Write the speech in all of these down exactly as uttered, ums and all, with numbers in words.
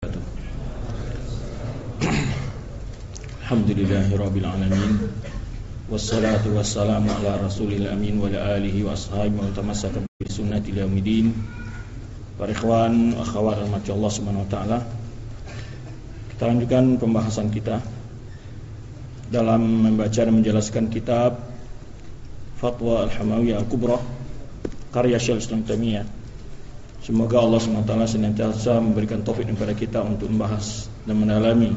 Alhamdulillahirabbil alamin. Wassalatu wassalamu ala rasulil amin wa ala alihi wa ashabihi wa tamassaka bi sunnati ila yaumil. Para ikhwan wa akhwat rahmati Allah Subhanahu wa taala. Kita lanjutkan pembahasan kita dalam membaca dan menjelaskan kitab Fatwa Al-Hamawiyah Al-Kubra karya Syekhul Islam Taimiyah. Semoga Allah Subhanahu wa taala senantiasa memberikan taufik kepada kita untuk membahas dan mendalami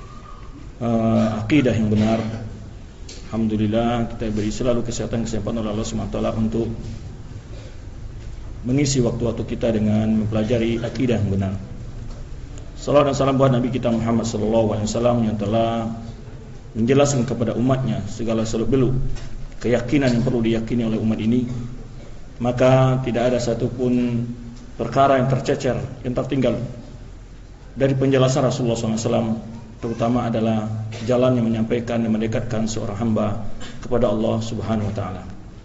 uh, akidah yang benar. Alhamdulillah kita beri selalu kesehatan kesempatan oleh Allah Subhanahu wa taala untuk mengisi waktu-waktu kita dengan mempelajari akidah yang benar. Salawat dan salam buat Nabi kita Muhammad sallallahu alaihi wasallam yang telah menjelaskan kepada umatnya segala seluk-beluk keyakinan yang perlu diyakini oleh umat ini. Maka tidak ada satupun perkara yang tercecer, yang tertinggal dari penjelasan Rasulullah sallallahu alaihi wasallam, terutama adalah jalan yang menyampaikan dan mendekatkan seorang hamba kepada Allah Subhanahu wa taala.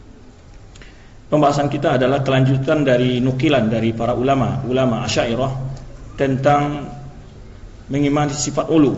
Pembahasan kita adalah kelanjutan dari nukilan dari para ulama, ulama Asy'ariyah tentang mengimani sifat ulu.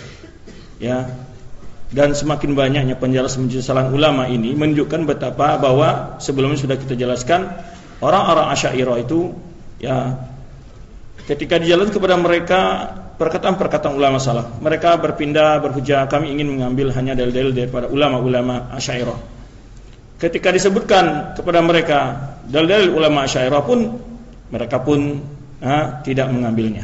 Ya. Dan semakin banyaknya penjelasan-penjelasan ulama ini menunjukkan betapa bahwa sebelumnya sudah kita jelaskan orang-orang Asy'ariyah itu ya ketika dijalankan kepada mereka perkataan-perkataan ulama salaf, mereka berpindah berhujah kami ingin mengambil hanya dalil-dalil daripada ulama-ulama Asy'ariyah. Ketika disebutkan kepada mereka dalil-dalil ulama Asy'ariyah pun mereka pun ha, tidak mengambilnya.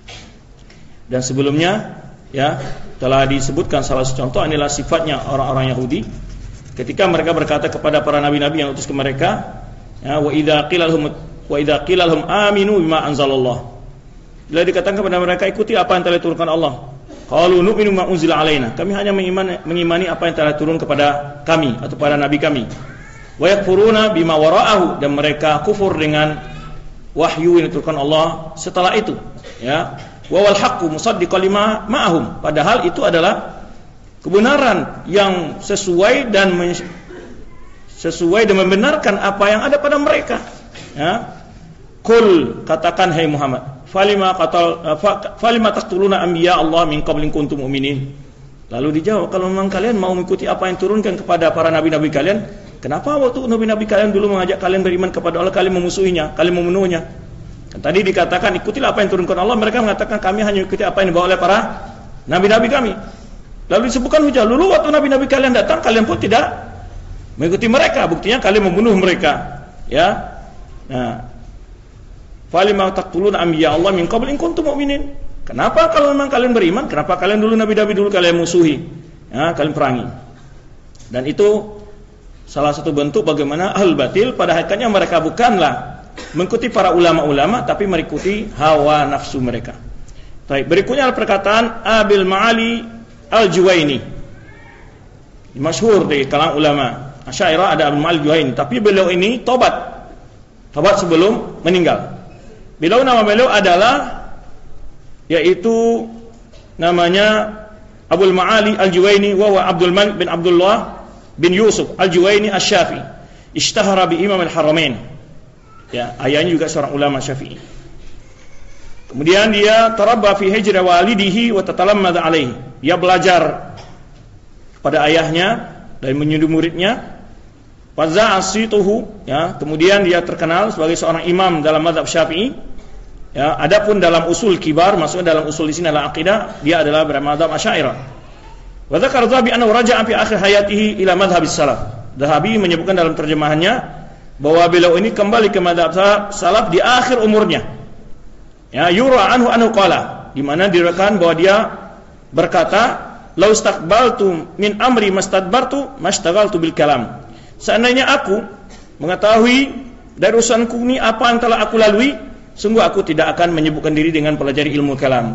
Dan sebelumnya ya telah disebutkan salah satu contoh inilah sifatnya orang-orang Yahudi ketika mereka berkata kepada para nabi-nabi yang utus ke mereka, ya, wa idza qila lahum wa idza qila lahum aminu bima anzalallah. Bila dikatakan kepada mereka ikuti apa yang telah diturunkan Allah, qalu nu'minu ma unzila alaina. Kami hanya mengimani, mengimani apa yang telah turun kepada kami atau para nabi kami. Wa yakfuruna bima wara'ahu, dan mereka kufur dengan wahyu yang diturunkan Allah setelah itu, ya. Wa wal haqqu musaddiqan lima ma'ahum. Padahal itu adalah kebenaran yang sesuai dan men, sesuai dan membenarkan apa yang ada pada mereka. Ya. Qul, katakan hai Muhammad, falima qatal falima taqtuluna anbiya Allah min qabli kuntum mu'minin. Lalu dijawab, kalau memang kalian mau mengikuti apa yang turunkan kepada para nabi-nabi kalian, kenapa waktu nabi-nabi kalian dulu mengajak kalian beriman kepada Allah kalian memusuhinya, kalian membunuhnya? Dan tadi dikatakan ikutilah apa yang turunkan Allah, mereka mengatakan kami hanya ikuti apa yang dibawa oleh para nabi-nabi kami. Lalu disebutkan hujah, dulu waktu nabi-nabi kalian datang kalian pun tidak mengikuti mereka, buktinya kalian membunuh mereka. Ya. Nah, falima taqtuluna anbiya Allah min qabli kuntum mu'minin. Kenapa kalau memang kalian beriman, kenapa kalian dulu nabi-nabi dulu kalian musuhi? Ya, kalian perangi. Dan itu salah satu bentuk bagaimana ahlul batil pada hakikatnya mereka bukanlah mengikuti para ulama-ulama tapi mengikuti hawa nafsu mereka. Baik, berikutnya adalah perkataan Abil Ma'ali Al-Juwaini. Masyhur di kalangan ulama Asy'ariyah ada Abil Ma'ali Al-Juwaini, tapi beliau ini tobat. Tobat sebelum meninggal. Beliau nama beliau adalah yaitu namanya Abul Ma'ali Al-Juwaini wa huwa Abdul Malik bin Abdullah bin Yusuf Al-Juwaini Asy-Syafi'i. Ishtahara bi Imam Al-Haramain. Ya, ayahnya juga seorang ulama Syafi'i. Kemudian dia tarabba fi hijra walidihi wa tatalammada alaihi. Dia belajar kepada ayahnya dan menyuruh muridnya. Faza asituhu, ya, kemudian dia terkenal sebagai seorang imam dalam mazhab Syafi'i. Ya, adapun dalam usul kibar, maksudnya dalam usul di sini adalah akidah, dia adalah bermadzhab Asy'ariyah. Wa dzakara Dzahabi annahu raja'a fi akhir hayatihi ila madhhabis salaf. Dzahabi menyebutkan dalam terjemahannya bahwa beliau ini kembali ke mazhab salaf di akhir umurnya. Ya, yura anhu anhu qala, di mana diriwayatkan bahwa dia berkata, "Lau istaqbaltu min amri mastadbartu mashtaghaltu bil kalam." Seandainya aku mengetahui dari urusanku ini apa yang telah aku lalui, sungguh aku tidak akan menyibukkan diri dengan pelajari ilmu kalam.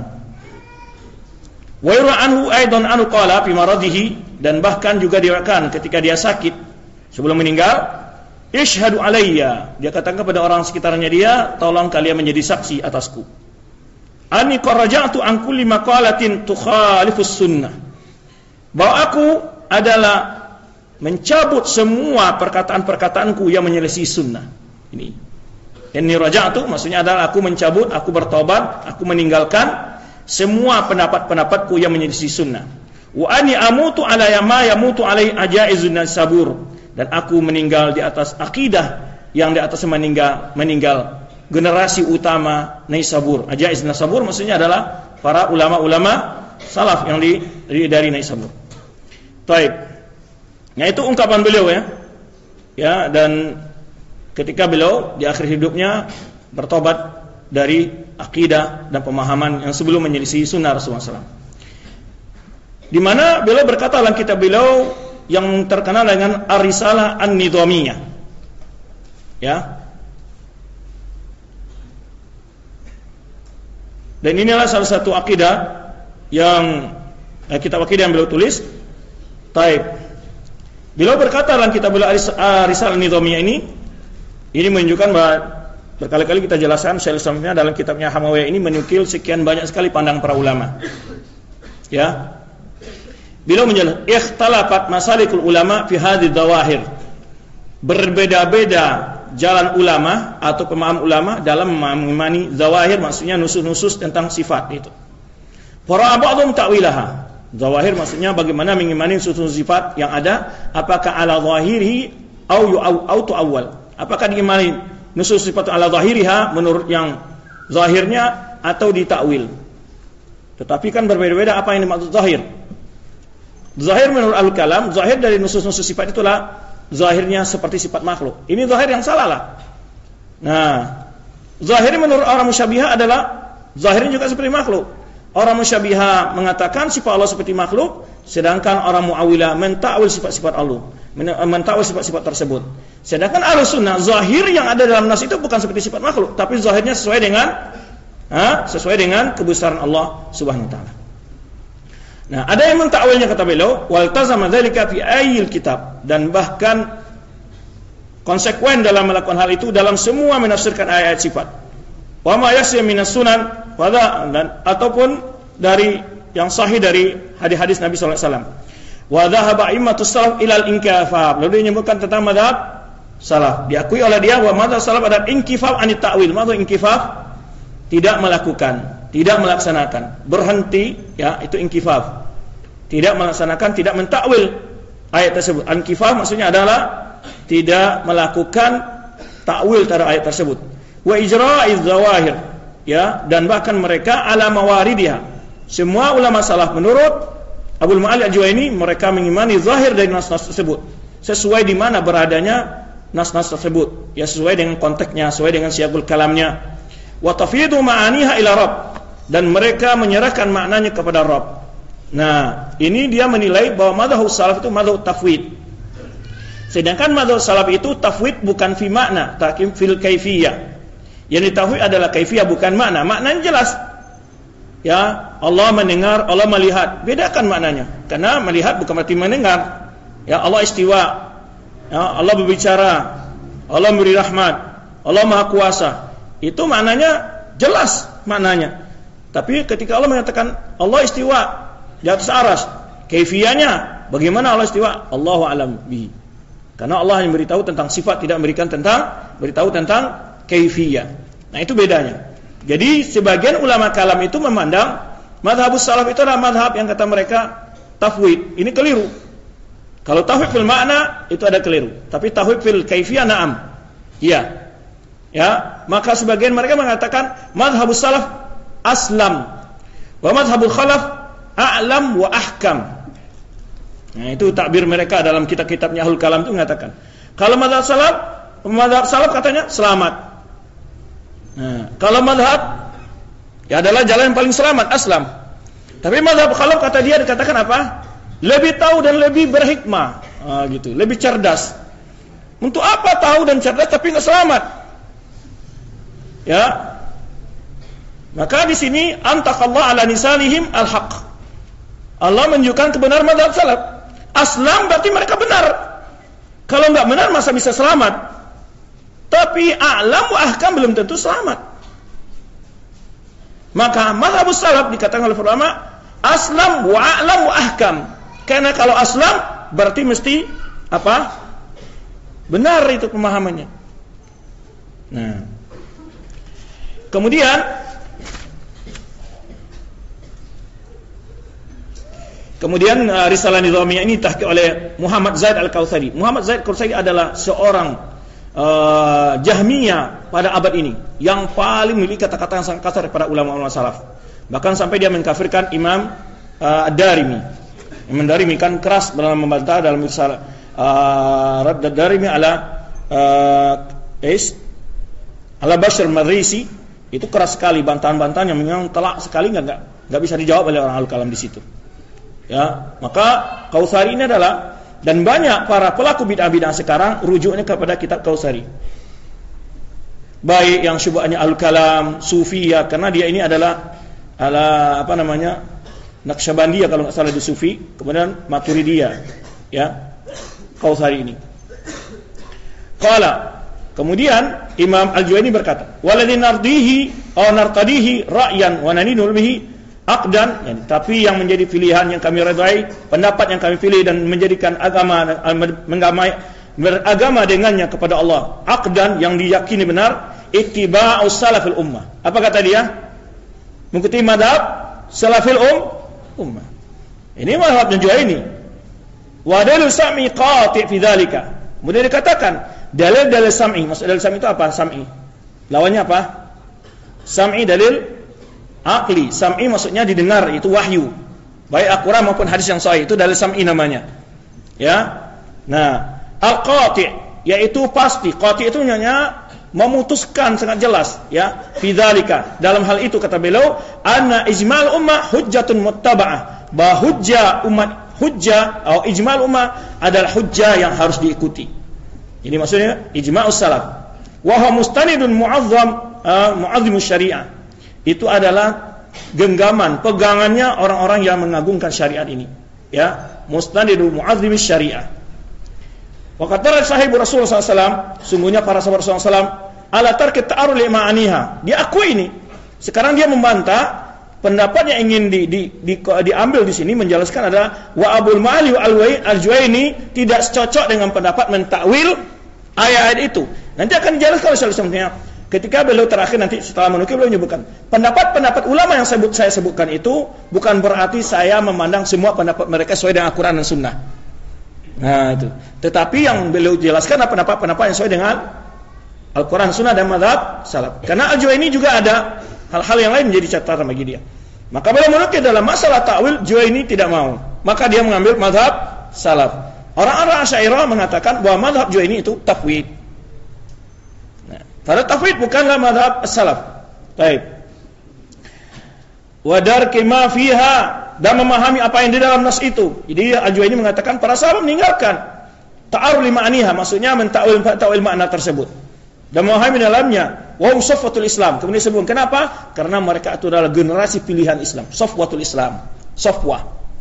Wa yura anhu aidan anhu qala fi maradihi, dan bahkan juga diriwayatkan ketika dia sakit sebelum meninggal, Ishhadu alayya, dia katakan kepada orang sekitarnya dia, tolong kalian menjadi saksi atasku. Ani qaraja'tu an kulli maqalatin tukhalifus sunnah. Bahwa aku adalah mencabut semua perkataan-perkataanku yang menyelisih sunnah. Ini. Inni raja'tu maksudnya adalah aku mencabut, aku bertobat, aku meninggalkan semua pendapat-pendapatku yang menyelisih sunnah. Wa ani amutu ala ma yamutu alai ajaizun sabur, dan aku meninggal di atas akidah yang di atas meninggal meninggal generasi utama Naisabur. Ajaiz Naisabur maksudnya adalah para ulama-ulama salaf yang di, dari Naisabur. Baik. Nah, itu ungkapan beliau ya. Ya, dan ketika beliau di akhir hidupnya bertobat dari akidah dan pemahaman yang sebelum menyelisih sunnah Rasulullah shallallahu alaihi wasallam. Di mana beliau berkata dalam kitab beliau yang terkenal dengan Ar-Risalah An-Nidhamiyah. Ya. Dan inilah salah satu akidah yang eh, kitab akidah yang beliau tulis. Taib. Beliau berkata dalam kitab beliau Ar-Risalah An-Nidhamiyah ini, ini menunjukkan bahwa berkali-kali kita jelaskan Syaikhul Islam dalam kitabnya Hamawiyah ini menukil sekian banyak sekali pandang para ulama. Ya. Beliau menjelaskan ikhtalafat masalikul ulama fi hadhihi dzawahir. Berbeda-beda jalan ulama atau pemahaman ulama dalam memahami zawahir, maksudnya nusus-nusus tentang sifat itu. Para ba'dhum ta'wilaha. Zawahir maksudnya bagaimana mengimani nusus sifat yang ada, apakah ala zahirihi au au tu'awwal. Apakah diimani nusus sifat ala zahiriha menurut yang zahirnya atau ditakwil. Tetapi kan berbeda-beda apa yang dimaksud zahir. Zahir menurut al-kalam, zahir dari nusus-nusus sifat itulah zahirnya seperti sifat makhluk. Ini zahir yang salah lah. Nah, zahir menurut orang musyabbihah adalah zahirnya juga seperti makhluk. Orang musyabbihah mengatakan sifat Allah seperti makhluk, sedangkan orang mu'awwilah mentakwil sifat-sifat Allah, mentakwil sifat-sifat tersebut. Sedangkan Ahlus Sunnah, zahir yang ada dalam nas itu bukan seperti sifat makhluk, tapi zahirnya sesuai dengan ha, sesuai dengan kebesaran Allah Subhanahu wa taala. Nah, ada yang mentakwilnya kata beliau, wal tazama dzalika fi ayyil kitab, dan bahkan konsekuen dalam melakukan hal itu dalam semua menafsirkan ayat-ayat sifat. Wa ma yasya minas sunan pada dan ataupun dari yang sahih dari hadis-hadis Nabi sallallahu alaihi wasallam. Wa dhahaba immatus salaf ilal inkifaf. Lalu dia menyebutkan tentang mazhab salaf. Diakui oleh dia bahwa mazhab salaf adalah inkifaf anit ta'wil. Mazhab inkifaf tidak melakukan, tidak melaksanakan, berhenti, ya, itu inkifaf. Tidak melaksanakan, tidak mentakwil ayat tersebut. Inkifaf maksudnya adalah tidak melakukan takwil terhadap ayat tersebut. Wa ijra'iz zawahir, ya, dan bahkan mereka ala mawaridiha. Semua ulama salaf menurut Abdul Ma'ali Al-Juwaini mereka mengimani zahir dari nas-nas tersebut sesuai di mana beradanya nas-nas tersebut, ya, sesuai dengan konteksnya, sesuai dengan siyaqul kalamnya. Wa tafidu ma'aniha ila Rabb, dan mereka menyerahkan maknanya kepada Rabb. Nah, ini dia menilai bahwa mazhab salaf itu mazhab tafwid. Sedangkan mazhab salaf itu tafwid bukan fi makna, takim fil kaifiyah. Yang ditafwid adalah kaifiyah, bukan makna. Maknanya jelas. Ya, Allah mendengar, Allah melihat. Bedakan maknanya. Karena melihat bukan berarti mendengar. Ya, Allah istiwa. Ya, Allah berbicara. Allah memberi rahmat. Allah Maha Kuasa. Itu maknanya jelas maknanya. Tapi ketika Allah mengatakan Allah istiwa di atas aras, kaifiyahnya bagaimana Allah istiwa? Allahu a'lam bihi. Karena Allah yang beritahu tentang sifat, tidak memberikan tentang beritahu tentang kaifiyah. Nah, itu bedanya. Jadi sebagian ulama kalam itu memandang mazhabus salaf itu adalah mazhab yang kata mereka tafwid. Ini keliru. Kalau tafwid fil makna itu ada keliru. Tapi tafwid fil kaifiyah na'am. Iya. Ya, maka sebagian mereka mengatakan mazhabus salaf aslam wa mazhabul khalaf a'lam wa ahkam. Nah, itu takbir mereka dalam kitab-kitabnya Ahlul Kalam itu mengatakan. Kalau mazhab salaf, mazhab salaf katanya selamat. Nah, kalau mazhab ya adalah jalan yang paling selamat, aslam. Tapi mazhab khalaf kata dia dikatakan apa? Lebih tahu dan lebih berhikmah. Ah, gitu, lebih cerdas. Untuk apa tahu dan cerdas tapi enggak selamat? Ya. Maka di sini antaqallahu ala nisanihim al-haq. Allah menunjukkan kebenaran mazhab salaf. Aslam berarti mereka benar. Kalau enggak benar masa bisa selamat? Tapi a'lam wa ahkam belum tentu selamat. Maka mazhabus salaf dikatakan oleh ulama aslam wa a'lam wa ahkam. Karena kalau aslam berarti mesti apa? Benar itu pemahamannya. Nah. Kemudian Kemudian uh, risalah nizamiyah ini tahqiq oleh Muhammad Zaid Al-Kautsari. Muhammad Zaid Al-Kautsari adalah seorang uh, Jahmiyah pada abad ini yang paling memiliki kata-kata yang sangat kasar kepada ulama-ulama salaf. Bahkan sampai dia mengkafirkan Imam uh, Ad-Darimi. Imam Ad-Darimi kan keras dalam membantah dalam risalah uh, Radd Ad-Darimi ala uh, is ala Bashar Marisi, itu keras sekali bantahan-bantahan yang memang telak sekali, enggak enggak bisa dijawab oleh orang al-kalam di situ. Ya, maka Kautsari ini adalah, dan banyak para pelaku bid'ah-bid'ah sekarang rujuknya kepada kitab Kautsari. Baik yang syubhatnya al-kalam, sufiyah, karena dia ini adalah ala apa namanya? Naqsyabandiyah kalau enggak salah di sufi, kemudian Maturidiyah, ya. Kautsari ini. Qala, kemudian Imam Al-Juwayni berkata, "Waladzi nardihi aw nartadihi ra'yan wa naninul bihi aqdan," yani, tapi yang menjadi pilihan yang kami redai, pendapat yang kami pilih dan menjadikan agama mengamai beragama dengannya kepada Allah, aqdan yang diyakini benar, ittiba'us salafil ummah. Apa kata dia? Mengikuti madhab salafil um, ummah. Ini madhabnya juga ini. Wa dalil sam'i qati' fi dzalika. Kemudian dikatakan dalil-dalil sam'i. Maksud dalil sam'i itu apa? Sam'i. Lawannya apa? Sam'i dalil akli. Sam'i maksudnya didengar, itu wahyu. Baik Al-Quran maupun hadis yang sahih, itu dalil sam'i namanya. Ya. Nah, al-qati' yaitu pasti. Qati' itu hanya memutuskan sangat jelas, ya. Fi dzalika. Dalam hal itu kata beliau, anna ijmal ummah hujjatun muttaba'ah. Bahwa hujjah umat, hujjah atau ijmal ummah adalah hujjah yang harus diikuti. Ini maksudnya ijma'us salaf. Wa huwa mustanidun mu'azzam uh, mu'azzimus syariah. Itu adalah genggaman, pegangannya orang-orang yang mengagungkan syariat ini, ya. Mustanidun mu'azzimus syariah. Wa qad sahibu Rasulullah sallallahu alaihi wasallam, sungguhnya para sahabat Rasulullah sallallahu alaihi wasallam ala tarki ta'arul li ma'aniha. Dia akui ini. Sekarang dia membantah pendapat yang ingin di, di, di, diambil di sini, menjelaskan adalah wa Abul Ma'ali Al-Juwayni tidak cocok dengan pendapat mentakwil ayat-ayat itu. Nanti akan dijelaskan oleh Syaikhul ketika beliau terakhir nanti setelah menukil beliau menyebutkan pendapat-pendapat ulama yang sebut, saya sebutkan itu bukan berarti saya memandang semua pendapat mereka sesuai dengan Al-Quran dan Sunnah. Nah itu. Tetapi yang beliau jelaskan adalah pendapat-pendapat yang sesuai dengan Al-Quran, Sunnah dan mazhab salaf. Karena Al-Juwayni juga ada hal-hal yang lain menjadi catatan bagi dia. Maka beliau menukil dalam masalah ta'wil, Juwayni tidak mau. Maka dia mengambil mazhab salaf. Orang-orang Asy'ariyah mengatakan bahwa mazhab Juwayni itu tafwid. Nah, padahal tafwid bukanlah mazhab salaf. Baik. Wa darki ma fiha, dan memahami apa yang di dalam nas itu. Jadi Al-Juwayni mengatakan para sahabat meninggalkan ta'arul ma'aniha, maksudnya mentakwil takwil makna tersebut. Dan memahami dalamnya wa safwatul Islam. Kemudian disebut kenapa? Karena mereka itu adalah generasi pilihan Islam, safwatul Islam, safwah.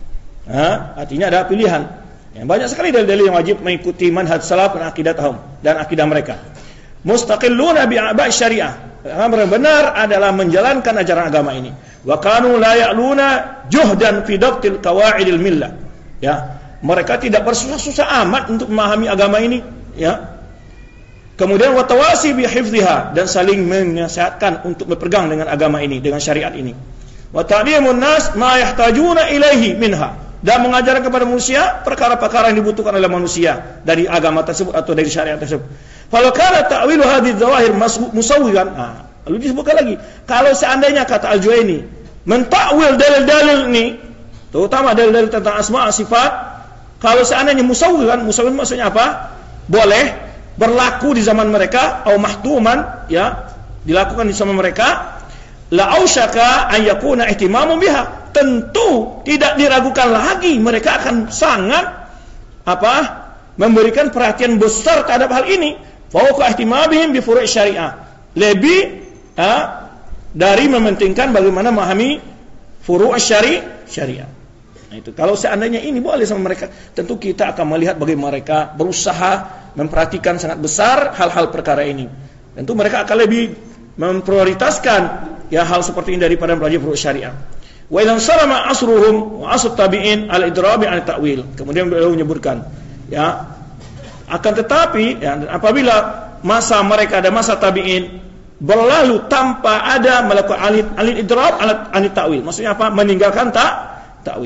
Ha, artinya ada pilihan. Yang banyak sekali dalil-dalil yang wajib mengikuti manhaj salaf dan aqidatahum dan akidah mereka. Mustaqilluna bi a'ba' syariah. Yang benar adalah menjalankan ajaran agama ini. Wa kanu la ya'luna juhdan fi dabtil qawaidil millah. Ya, mereka tidak bersusah-susah amat untuk memahami agama ini, ya. Kemudian watawasi bi hifdhiha, dan saling menasihatkan untuk berpegang dengan agama ini, dengan syariat ini. Wa ta'limun nas ma yahtajuna ilaihi minha, dan mengajarkan kepada manusia perkara-perkara yang dibutuhkan oleh manusia dari agama tersebut atau dari syariat tersebut. Kalau kana ta'wilu hadhihi dzawahir musawwiran, nah, lalu disebutkan lagi, kalau seandainya kata Al-Juwayni mentakwil dalil-dalil ini, terutama dalil-dalil tentang asma' sifat, kalau seandainya musawwiran, musawwiran maksudnya apa? Boleh berlaku di zaman mereka, atau mahtuman, ya, dilakukan di zaman mereka, la ausyaka an yakuna ihtimamun biha, tentu tidak diragukan lagi mereka akan sangat apa memberikan perhatian besar terhadap hal ini, fauqa ihtimamihim bi furu' syariah, lebih ha, dari mementingkan bagaimana memahami furu' syari syariah. Nah, itu kalau seandainya ini boleh sama mereka, tentu kita akan melihat bagaimana mereka berusaha memperhatikan sangat besar hal-hal perkara ini. Tentu mereka akan lebih memprioritaskan ya hal seperti ini daripada belajar furu' syariah. Wa idzan sarama asruhum wa asr tabi'in al-idrabi an ta'wil. Kemudian beliau menyebutkan, ya, akan tetapi ya, apabila masa mereka ada masa tabi'in berlalu tanpa ada melakukan alid alid idrab an ta'wil. Maksudnya apa? Meninggalkan tak ta'wil.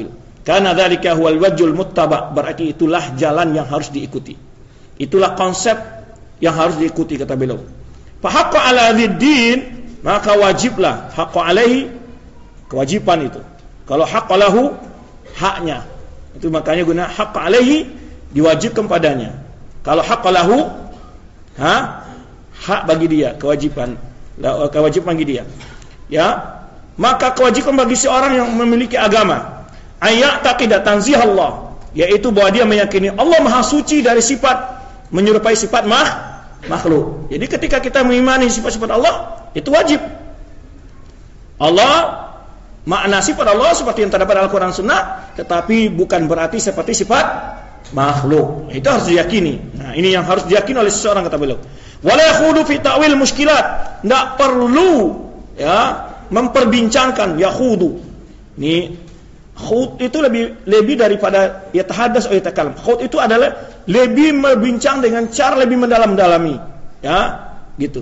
Karena dzalika huwal wajhul muttaba, berarti itulah jalan yang harus diikuti. Itulah konsep yang harus diikuti kata beliau. Fa haqqu ala dziddin, maka wajiblah haqqu alaihi, kewajiban itu. Kalau haqqu lahu, haknya. Itu makanya guna haqqu alaihi, diwajibkan padanya. Kalau haqqu lahu, ha, hak bagi dia, kewajiban, kewajiban bagi dia. Ya, maka kewajiban bagi seorang yang memiliki agama, ayat taqidat tanzih Allah, yaitu bahwa dia meyakini Allah Maha Suci dari sifat menyerupai sifat mah, makhluk. Jadi ketika kita mengimani sifat-sifat Allah, itu wajib. Allah, makna sifat Allah seperti yang terdapat dalam Al-Quran Sunnah, tetapi bukan berarti seperti sifat makhluk. Itu harus diyakini. Nah, ini yang harus diyakini oleh seseorang kata beliau. Wala yakhudu fi ta'wil muskilat, tidak perlu ya memperbincangkan yakhudu. Ini khud itu lebih lebih daripada yatahadas atau yatakalam. Khud itu adalah lebih berbincang dengan cara lebih mendalam-dalami. Ya, gitu.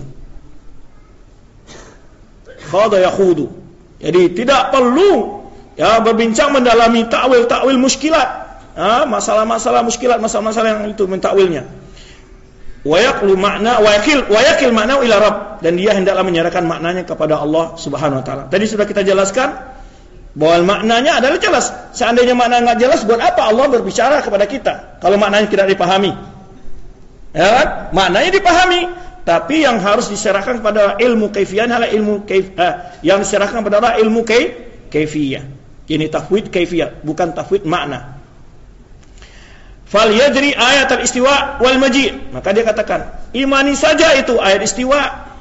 Khada yakhudu. Jadi tidak perlu ya berbincang mendalami takwil-takwil muskilat. Ya, masalah-masalah muskilat, masalah-masalah yang itu mentakwilnya. Wa yaqlu makna wa yakil wa yakil makna ila Rabb, dan dia hendaklah menyerahkan maknanya kepada Allah Subhanahu wa taala. Tadi sudah kita jelaskan bahwa maknanya adalah jelas. Seandainya makna enggak jelas, buat apa Allah berbicara kepada kita kalau maknanya tidak dipahami? Ya kan? Maknanya dipahami, tapi yang harus diserahkan kepada ilmu kaifiyah adalah ilmu kaif, eh, yang diserahkan kepada Allah ilmu kaif, kaifiyah. Ini tafwid kaifiyah, bukan tafwid makna. Fal yadri ayat al-istiwa wal maji'. Maka dia katakan, imani saja itu ayat istiwa.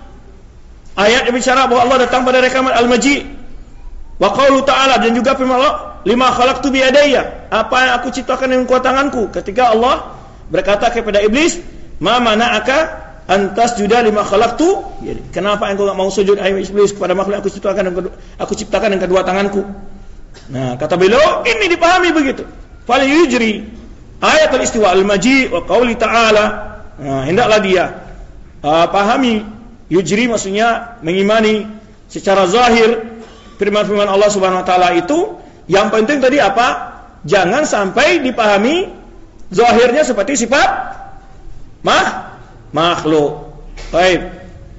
Ayat yang bicara bahwa Allah datang pada rekaman al-maji'. Wa qaulu ta'ala, dan juga firman Allah, lima khalaqtu bi yadayya, apa yang aku ciptakan dengan kuat tanganku. Ketika Allah berkata kepada iblis, ma mana'aka antas juda lima khalaqtu, kenapa engkau enggak mau sujud hai iblis kepada makhluk aku ciptakan dengan aku ciptakan dengan kedua tanganku. Nah, kata beliau ini dipahami begitu. Fal yujri ayatul istiwa al-maji' wa qauli ta'ala. Nah, hendaklah dia uh, pahami yujri, maksudnya mengimani secara zahir firman-firman Allah Subhanahu wa taala itu. Yang penting tadi apa? Jangan sampai dipahami zahirnya seperti sifat mah makhluk. Baik.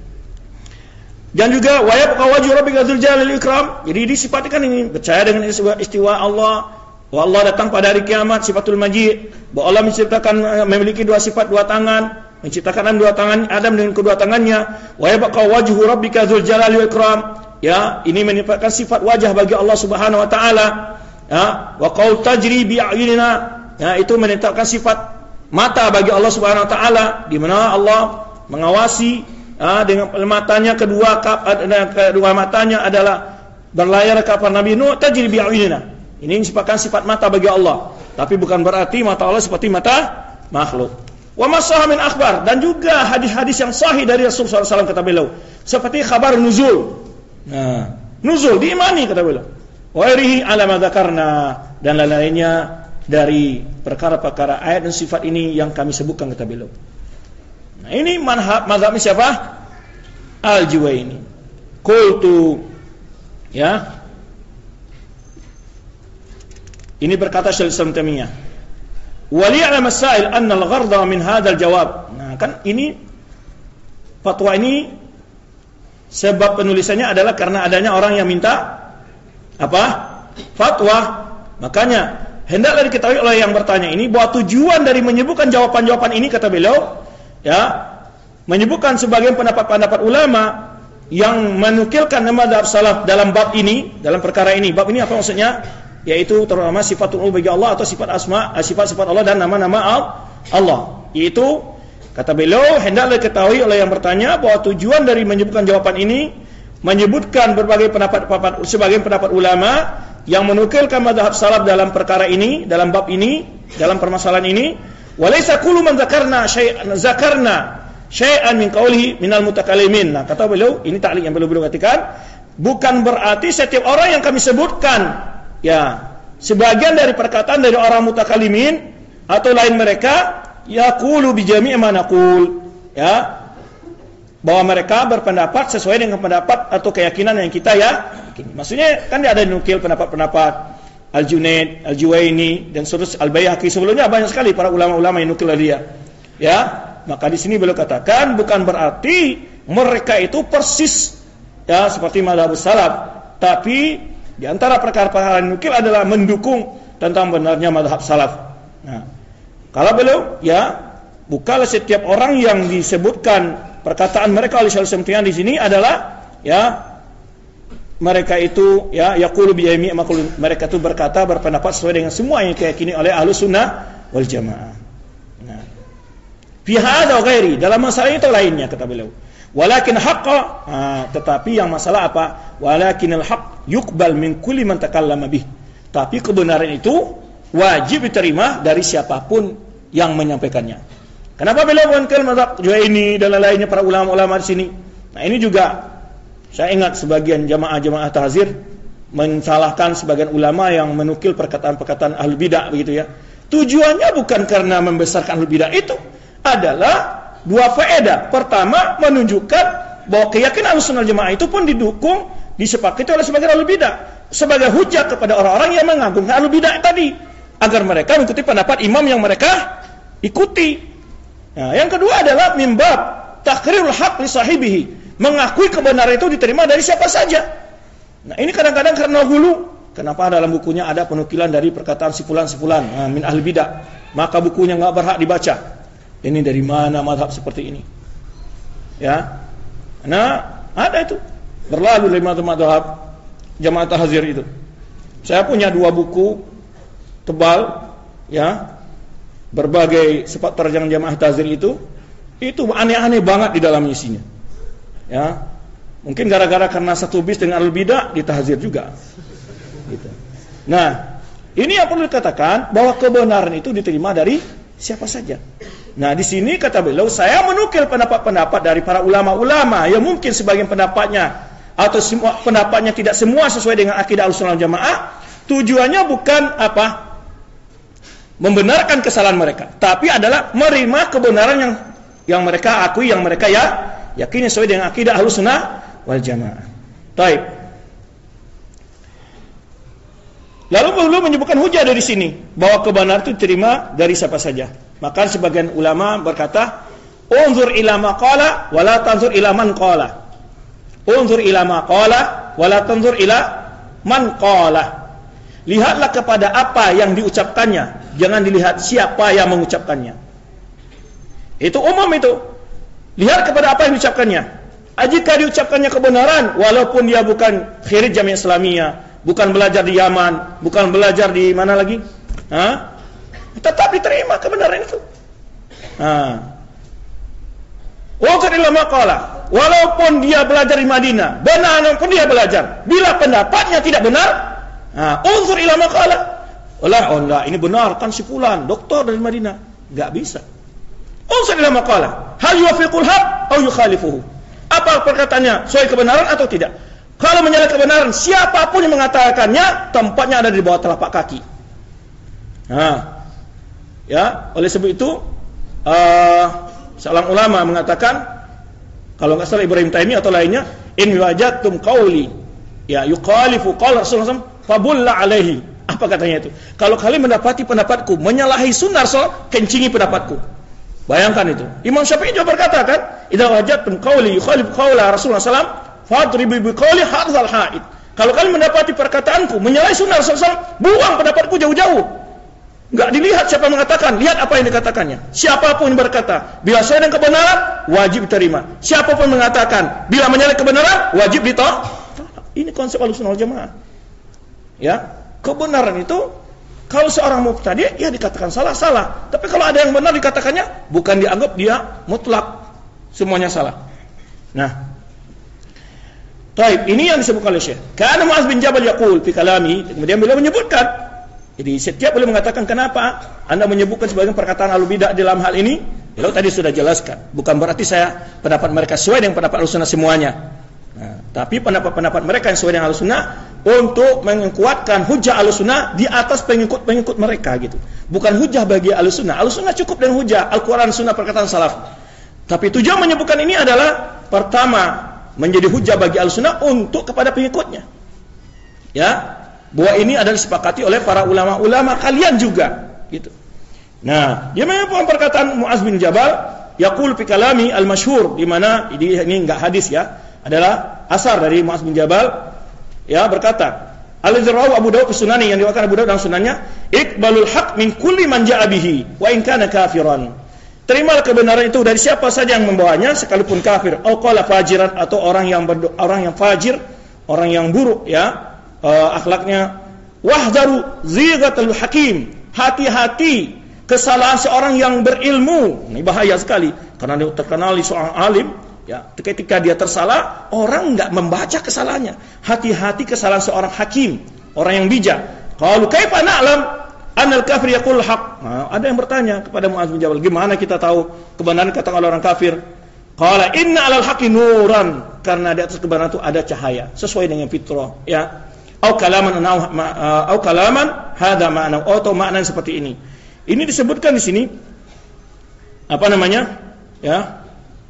Dan juga wa yabqa wajhu rabbika dzul jalali wal ikram. Jadi disifatkan ini percaya dengan istiwa Allah, bahwa Allah datang pada hari kiamat, sifatul maji', bahwa Allah menciptakan memiliki dua sifat, dua tangan, menciptakan dua tangan Adam dengan kedua tangannya. Wa yabqa wajhu rabbika dzul jalali wal ikram. Ya, ini menyebabkan sifat wajah bagi Allah Subhanahu wa taala. Ya, wa qaul tajri bi a'yunina. Ya, itu menetapkan sifat mata bagi Allah Subhanahu wa taala, di mana Allah mengawasi ya, dengan matanya kedua kedua matanya adalah berlayar kapal Nabi Nuh, tajri bi a'yunina. Ini merupakan sifat mata bagi Allah, tapi bukan berarti mata Allah seperti mata makhluk. Wa masaha min akhbar, dan juga hadis-hadis yang sahih dari Rasulullah sallallahu alaihi wasallam kata beliau, seperti kabar nuzul. Nah, nuzul diimani kata beliau. Wa irihi ala ma dzakarna, dan lain-lainnya dari perkara-perkara ayat dan sifat ini yang kami sebutkan kata beliau. Nah, ini manhaj mazhabnya siapa? Al-Juwaini. Qultu, ya. Ini berkata Syekh Islam Taimiyah. Wa li'lam as-sa'il anna al-gharda min hadzal jawab. Nah, kan ini fatwa ini sebab penulisannya adalah karena adanya orang yang minta apa? Fatwa. Makanya hendaklah diketahui oleh yang bertanya ini bahwa tujuan dari menyebutkan jawaban-jawaban ini kata beliau, ya, menyebutkan sebagian pendapat-pendapat ulama yang menukilkan mazhab salaf dalam bab ini, dalam perkara ini. Bab ini apa maksudnya? Yaitu terutama sifatul uluhiyah bagi Allah atau sifat asma, sifat-sifat Allah dan nama-nama Allah. Yaitu kata beliau, hendaklah diketahui oleh yang bertanya bahwa tujuan dari menyebutkan jawaban ini menyebutkan berbagai pendapat, sebagian pendapat ulama yang menukilkan mazhab salaf dalam perkara ini, dalam bab ini, dalam permasalahan ini. Walaysa kullu man zakarna syai'an zakarna syai'an min qawlihi minal mutakallimin. Nah, kata beliau, ini ta'liq yang beliau katakan, bukan berarti setiap orang yang kami sebutkan ya sebagian dari perkataan dari orang mutakallimin atau lain mereka yaqulu bi jami' ma naqul, ya, bahwa mereka berpendapat sesuai dengan pendapat atau keyakinan yang kita ya. Maksudnya kan ada nukil pendapat-pendapat Al-Junaid, Al-Juwaini dan seterusnya, Al-Baihaqi, sebelumnya banyak sekali para ulama-ulama yang nukil dia. Ya, maka di sini beliau katakan bukan berarti mereka itu persis ya seperti mazhab salaf, tapi di antara perkara-perkara yang nukil adalah mendukung tentang benarnya mazhab salaf. Nah, kalau beliau ya bukanlah setiap orang yang disebutkan perkataan mereka oleh Syaikhul Islam di sini adalah ya mereka itu ya yaqulu bi jami' maqul, mereka itu berkata berpendapat sesuai dengan semua yang diyakini oleh Ahlus Sunnah wal Jamaah. Nah, fi hadza ghairi, dalam masalah itu lainnya kata beliau. Walakin haqqa, nah, tetapi yang masalah apa? Walakinal haqq yuqbal min kulli man takallama bih. Tapi kebenaran itu wajib diterima dari siapapun yang menyampaikannya. Kenapa beliau mengatakan mazhab Juwaini dan lainnya para ulama-ulama di sini? Nah, ini juga saya ingat sebagian jamaah-jamaah tahzir mensalahkan sebagian ulama yang menukil perkataan-perkataan ahlul bidah begitu ya. Tujuannya bukan karena membesarkan ahlul bidah, itu adalah dua faedah. Pertama, menunjukkan bahwa keyakinan Ahlussunnah Jamaah itu pun didukung, disepakati oleh sebagian ahlul bidah sebagai hujah kepada orang-orang yang mengagungkan ahlul bidah tadi, agar mereka mengikuti pendapat imam yang mereka ikuti. Nah, yang kedua adalah mimbab takrirul haq li sahibihi, mengakui kebenaran itu diterima dari siapa saja. Nah, ini kadang-kadang karena hulu. Kenapa dalam bukunya ada penukilan dari perkataan sifulan-sifulan nah, min ahli bidah, maka bukunya nggak berhak dibaca. Ini dari mana mazhab seperti ini? Ya, nah ada itu berlalu dari mazhab Jamaah Tahzir itu. Saya punya dua buku tebal, ya, berbagai sifat terjang Jamaah Tahzir itu, itu aneh-aneh banget di dalam isinya. Ya, mungkin gara-gara karena satu bis dengan al-bidah ditahzir juga. Gitu. Nah, ini yang perlu dikatakan bahwa kebenaran itu diterima dari siapa saja. Nah, di sini kata beliau, saya menukil pendapat-pendapat dari para ulama-ulama yang mungkin sebagian pendapatnya atau semua pendapatnya tidak semua sesuai dengan akidah Ahlussunnah Jamaah. Tujuannya bukan apa? Membenarkan kesalahan mereka, tapi adalah menerima kebenaran yang yang mereka akui, yang mereka ya yakini sesuai dengan akidah Ahlussunnah wal Jamaah. Baik. Lalu beliau menyebutkan hujah dari sini bahwa kebenaran itu diterima dari siapa saja. Maka sebagian ulama berkata, "Unzur ila ma qala wa la tanzur ila man qala." Unzur ila ma qala wa la tanzur ila man qala. Lihatlah kepada apa yang diucapkannya, jangan dilihat siapa yang mengucapkannya. Itu umum itu. Lihat kepada apa yang diucapkannya. Jika diucapkannya kebenaran, walaupun dia bukan khirij Jamiah Islamiyah, bukan belajar di Yaman, bukan belajar di mana lagi, ha? Tetap diterima kebenaran itu. Unzur ila ma qala, walaupun dia belajar di Madinah, benar pun dia belajar. Bila pendapatnya tidak benar, unzur ila ma qala. Olah, oh enggak, ini benar kan si fulan, doktor dari Madinah. Enggak bisa. Unzur ila ma qala, hal yuwafiqul haq aw yukhalifuhu. Apa perkataannya, sesuai kebenaran atau tidak? Kalau menyalahi kebenaran, siapapun yang mengatakannya, tempatnya ada di bawah telapak kaki. Nah, ya, oleh sebab itu, uh, seorang ulama mengatakan, kalau nggak salah Ibrahim Taimi atau lainnya, in wajadtum qawli, ya, yukhalifu qala Rasulullah sallallahu alaihi wasallam, fabulla alaihi. Apa katanya itu? Kalau kalian mendapati pendapatku menyalahi sunnah Rasul, kencingi pendapatku. Bayangkan itu. Imam Syafi'i juga berkata kan, idza wajadtum qawli yukhalifu qawla Rasulullah sallallahu alaihi wasallam, fadribu biqawli hadzal haid. Kalau kalian mendapati perkataanku menyalahi sunnah Rasulullah, buang pendapatku jauh-jauh. Enggak dilihat siapa mengatakan, lihat apa yang dikatakannya. Siapapun yang berkata, bila sesuai dengan kebenaran, wajib diterima. Siapapun mengatakan, bila menyalahi kebenaran, wajib ditolak. Ini konsep Ahlussunnah wal Jamaah. Ya, kebenaran itu kalau seorang mubtadi' ya dikatakan salah-salah. Tapi kalau ada yang benar dikatakannya, bukan dianggap dia mutlak semuanya salah. Nah, taib, ini yang disebutkan oleh Syekh. Kana Mu'adz bin Jabal yaqul fi kalami, kemudian beliau menyebutkan. Jadi setiap beliau mengatakan kenapa Anda menyebutkan sebagian perkataan ahlul bidah dalam hal ini? Beliau tadi sudah jelaskan. Bukan berarti saya pendapat mereka sesuai dengan pendapat Ahlussunnah semuanya. Nah, tapi pendapat-pendapat mereka yang sesuai dengan Ahlussunnah untuk menguatkan hujah Ahlussunnah di atas pengikut-pengikut mereka gitu. Bukan hujah bagi Ahlussunnah. Ahlussunnah cukup dengan hujah Al-Qur'an, Sunnah, perkataan salaf. Tapi tujuan menyebutkan ini adalah pertama menjadi hujah bagi Ahlussunnah untuk kepada pengikutnya. Ya. bahwa ini adalah disepakati oleh para ulama-ulama kalian juga, gitu. Nah, dia menyebutkan perkataan Muaz bin Jabal, yaqul fi kalami al-masyhur, di mana ini, ini enggak hadis ya, adalah asar dari Muaz bin Jabal, ya, berkata, al-Zirawi Abu Dawud Sunani, yang diwakilkan Abu Dawud dalam sunannya, iqbalul haq min kulli man ja'a bihi wa in kana kafiran. Terimalah kebenaran itu dari siapa saja yang membawanya, sekalipun kafir, atau qala fajiran, atau orang yang berdo- orang yang fajir, orang yang buruk, ya, uh, akhlaknya. Wahdaru zighatul hakim, hati-hati kesalahan seorang yang berilmu. Ini bahaya sekali, karena dia terkenal seorang alim, ya, ketika dia tersalah, orang enggak membaca kesalahannya. Hati-hati kesalahan seorang hakim, orang yang bijak. Qalu kaifa na'lam anal kafir yaqul haq. Nah, ada yang bertanya kepada Muaz bin Jabal, gimana kita tahu kebenaran kata orang kafir? Qala inna 'alal haqqi nuran, karena di atas kebenaran itu ada cahaya sesuai dengan fitrah, ya. Au kalaman au kalaman hada ma'na, atau makna seperti ini. Ini disebutkan di sini apa namanya? Ya.